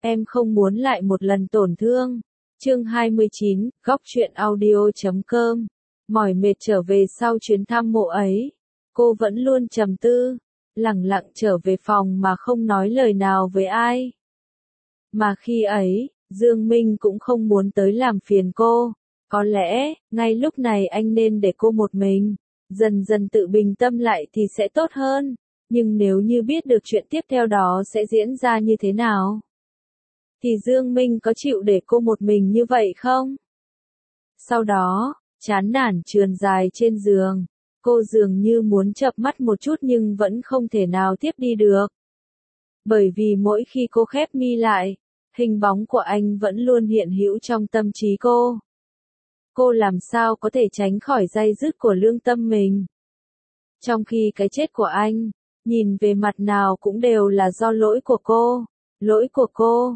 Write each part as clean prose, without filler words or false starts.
em không muốn lại một lần tổn thương. Chương 29, góc truyện audio.com. Mỏi mệt trở về sau chuyến thăm mộ ấy, cô vẫn luôn trầm tư, lẳng lặng trở về phòng mà không nói lời nào với ai. Mà khi ấy, Dương Minh cũng không muốn tới làm phiền cô. Có lẽ, ngay lúc này anh nên để cô một mình, dần dần tự bình tâm lại thì sẽ tốt hơn. Nhưng nếu như biết được chuyện tiếp theo đó sẽ diễn ra như thế nào, thì Dương Minh có chịu để cô một mình như vậy không? Sau đó, chán nản trườn dài trên giường, cô dường như muốn chợp mắt một chút nhưng vẫn không thể nào tiếp đi được. Bởi vì mỗi khi cô khép mi lại, hình bóng của anh vẫn luôn hiện hữu trong tâm trí cô. Cô làm sao có thể tránh khỏi day dứt của lương tâm mình. Trong khi cái chết của anh, nhìn về mặt nào cũng đều là do lỗi của cô. Lỗi của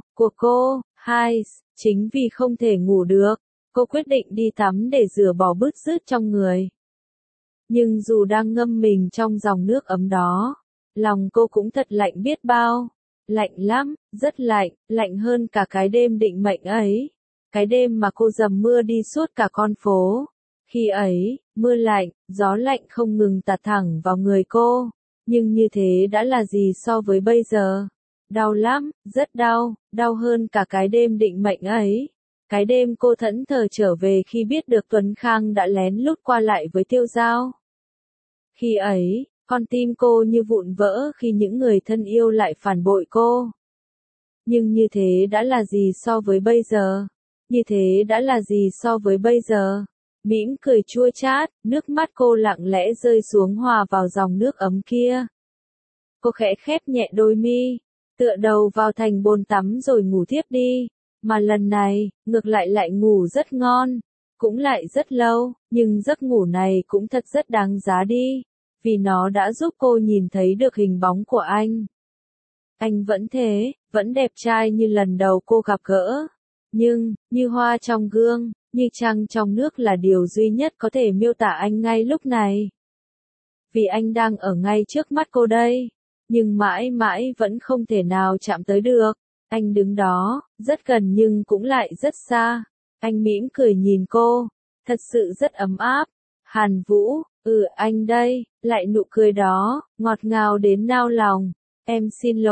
cô. Chính vì không thể ngủ được, cô quyết định đi tắm để rửa bỏ bứt rứt trong người. Nhưng dù đang ngâm mình trong dòng nước ấm đó, lòng cô cũng thật lạnh biết bao. Lạnh lắm, rất lạnh, lạnh hơn cả cái đêm định mệnh ấy. Cái đêm mà cô dầm mưa đi suốt cả con phố. Khi ấy, mưa lạnh, gió lạnh không ngừng tạt thẳng vào người cô. Nhưng như thế đã là gì so với bây giờ? Đau lắm, rất đau, đau hơn cả cái đêm định mệnh ấy. Cái đêm cô thẫn thờ trở về khi biết được Tuấn Khang đã lén lút qua lại với Tiêu Giao. Khi ấy, con tim cô như vụn vỡ khi những người thân yêu lại phản bội cô. Nhưng như thế đã là gì so với bây giờ? Như thế đã là gì so với bây giờ? Mỉm cười chua chát, nước mắt cô lặng lẽ rơi xuống hòa vào dòng nước ấm kia. Cô khẽ khép nhẹ đôi mi, tựa đầu vào thành bồn tắm rồi ngủ thiếp đi. Mà lần này, ngược lại ngủ rất ngon, cũng lại rất lâu, nhưng giấc ngủ này cũng thật rất đáng giá đi, vì nó đã giúp cô nhìn thấy được hình bóng của anh. Anh vẫn thế, vẫn đẹp trai như lần đầu cô gặp gỡ, nhưng, như hoa trong gương, như trăng trong nước là điều duy nhất có thể miêu tả anh ngay lúc này. Vì anh đang ở ngay trước mắt cô đây, nhưng mãi mãi vẫn không thể nào chạm tới được. Anh đứng đó, rất gần nhưng cũng lại rất xa. Anh mỉm cười nhìn cô, thật sự rất ấm áp. Hàn Vũ, anh đây, lại nụ cười đó, ngọt ngào đến nao lòng. Em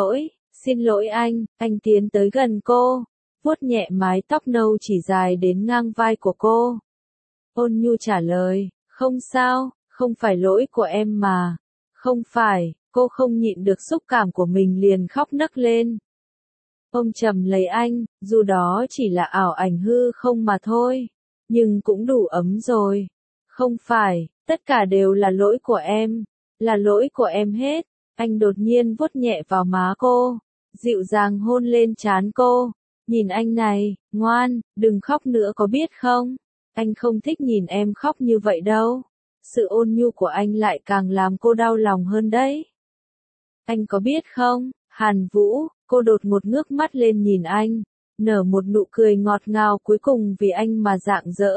xin lỗi anh tiến tới gần cô, vuốt nhẹ mái tóc nâu chỉ dài đến ngang vai của cô. Ôn nhu trả lời, không sao, không phải lỗi của em mà. Không phải, cô không nhịn được xúc cảm của mình liền khóc nấc lên. Ôm chầm lấy anh, dù đó chỉ là ảo ảnh hư không mà thôi, nhưng cũng đủ ấm rồi. Không phải, tất cả đều là lỗi của em, là lỗi của em hết. Anh đột nhiên vuốt nhẹ vào má cô, dịu dàng hôn lên trán cô. Nhìn anh này, ngoan, đừng khóc nữa có biết không? Anh không thích nhìn em khóc như vậy đâu. Sự ôn nhu của anh lại càng làm cô đau lòng hơn đấy. Anh có biết không, Hàn Vũ, cô đột ngột ngước mắt lên nhìn anh, nở một nụ cười ngọt ngào cuối cùng vì anh mà rạng rỡ.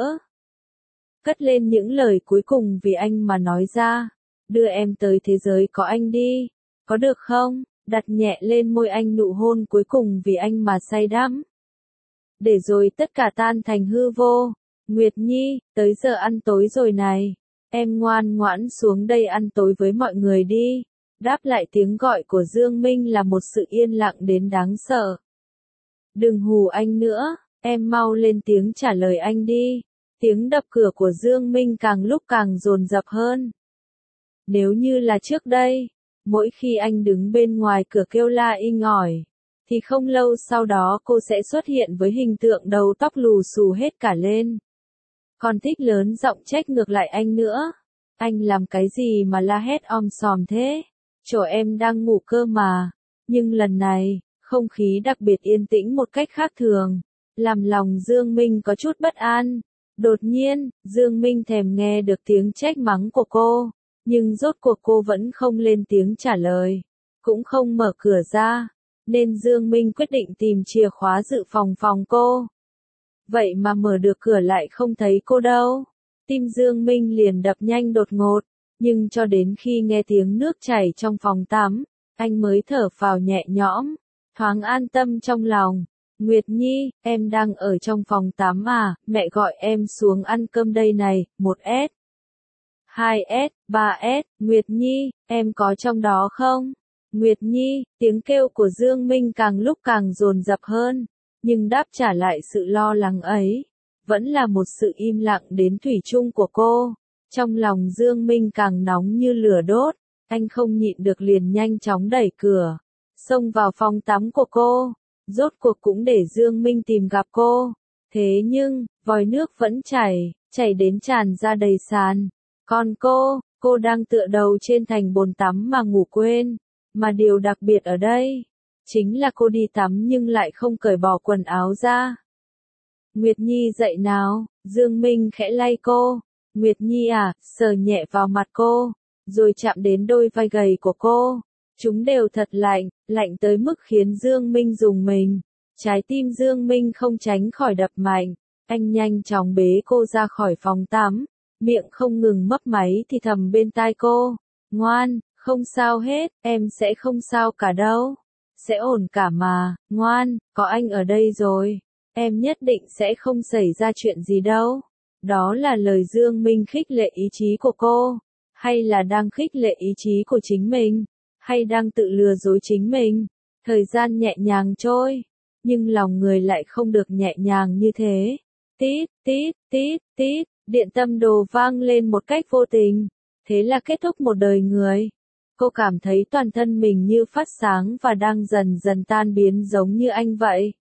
Cất lên những lời cuối cùng vì anh mà nói ra, đưa em tới thế giới có anh đi, có được không? Đặt nhẹ lên môi anh nụ hôn cuối cùng vì anh mà say đắm. Để rồi tất cả tan thành hư vô. Nguyệt Nhi, tới giờ ăn tối rồi này, em ngoan ngoãn xuống đây ăn tối với mọi người đi. Đáp lại tiếng gọi của Dương Minh là một sự yên lặng đến đáng sợ. Đừng hù anh nữa, em mau lên tiếng trả lời anh đi. Tiếng đập cửa của Dương Minh càng lúc càng dồn dập hơn. Nếu như là trước đây, mỗi khi anh đứng bên ngoài cửa kêu la inh ỏi, thì không lâu sau đó cô sẽ xuất hiện với hình tượng đầu tóc lù xù hết cả lên. Còn thích lớn giọng trách ngược lại anh nữa. Anh làm cái gì mà la hét om sòm thế? Chỗ em đang ngủ cơ mà. Nhưng lần này, không khí đặc biệt yên tĩnh một cách khác thường, làm lòng Dương Minh có chút bất an. Đột nhiên, Dương Minh thèm nghe được tiếng trách mắng của cô, nhưng rốt cuộc cô vẫn không lên tiếng trả lời, cũng không mở cửa ra, nên Dương Minh quyết định tìm chìa khóa dự phòng cô. Vậy mà mở được cửa lại không thấy cô đâu. Tim Dương Minh liền đập nhanh đột ngột, nhưng cho đến khi nghe tiếng nước chảy trong phòng tắm, anh mới thở phào nhẹ nhõm. thoáng an tâm trong lòng. Nguyệt Nhi, em đang ở trong phòng tắm à, mẹ gọi em xuống ăn cơm đây này, 1S, 2S, 3S, Nguyệt Nhi, em có trong đó không? Nguyệt Nhi, tiếng kêu của Dương Minh càng lúc càng dồn dập hơn, nhưng đáp trả lại sự lo lắng ấy, vẫn là một sự im lặng đến thủy chung của cô. Trong lòng Dương Minh càng nóng như lửa đốt, anh không nhịn được liền nhanh chóng đẩy cửa, xông vào phòng tắm của cô, rốt cuộc cũng để Dương Minh tìm gặp cô. Thế nhưng, vòi nước vẫn chảy đến tràn ra đầy sàn. Còn cô đang tựa đầu trên thành bồn tắm mà ngủ quên. Mà điều đặc biệt ở đây, chính là cô đi tắm nhưng lại không cởi bỏ quần áo ra. Nguyệt Nhi dậy nào, Dương Minh khẽ lay cô. Nguyệt Nhi à, sờ nhẹ vào mặt cô, rồi chạm đến đôi vai gầy của cô. Chúng đều thật lạnh, lạnh tới mức khiến Dương Minh rùng mình. Trái tim Dương Minh không tránh khỏi đập mạnh. Anh nhanh chóng bế cô ra khỏi phòng tắm, miệng không ngừng mấp máy thì thầm bên tai cô. Ngoan, không sao hết, em sẽ không sao cả đâu. Sẽ ổn cả mà, ngoan, có anh ở đây rồi. Em nhất định sẽ không xảy ra chuyện gì đâu. Đó là lời Dương Minh khích lệ ý chí của cô, hay là đang khích lệ ý chí của chính mình, hay đang tự lừa dối chính mình. Thời gian nhẹ nhàng trôi, nhưng lòng người lại không được nhẹ nhàng như thế. Tít, tít, tít, tít, điện tâm đồ vang lên một cách vô tình. Thế là kết thúc một đời người. Cô cảm thấy toàn thân mình như phát sáng và đang dần dần tan biến giống như anh vậy.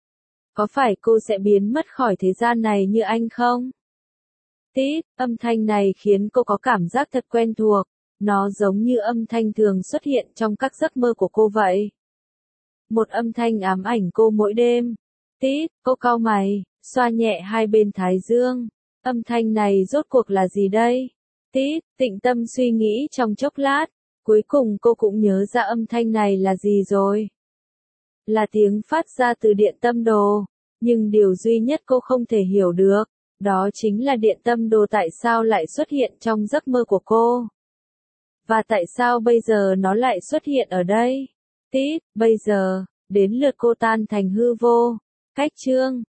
Có phải cô sẽ biến mất khỏi thế gian này như anh không? Tít, âm thanh này khiến cô có cảm giác thật quen thuộc. Nó giống như âm thanh thường xuất hiện trong các giấc mơ của cô vậy. Một âm thanh ám ảnh cô mỗi đêm. Tít, cô cau mày, xoa nhẹ hai bên thái dương. Âm thanh này rốt cuộc là gì đây? Tít, tĩnh tâm suy nghĩ trong chốc lát. Cuối cùng cô cũng nhớ ra âm thanh này là gì rồi. Là tiếng phát ra từ điện tâm đồ. Nhưng điều duy nhất cô không thể hiểu được, đó chính là điện tâm đồ tại sao lại xuất hiện trong giấc mơ của cô. Và tại sao bây giờ nó lại xuất hiện ở đây? Tít, bây giờ, đến lượt cô tan thành hư vô. Cách chương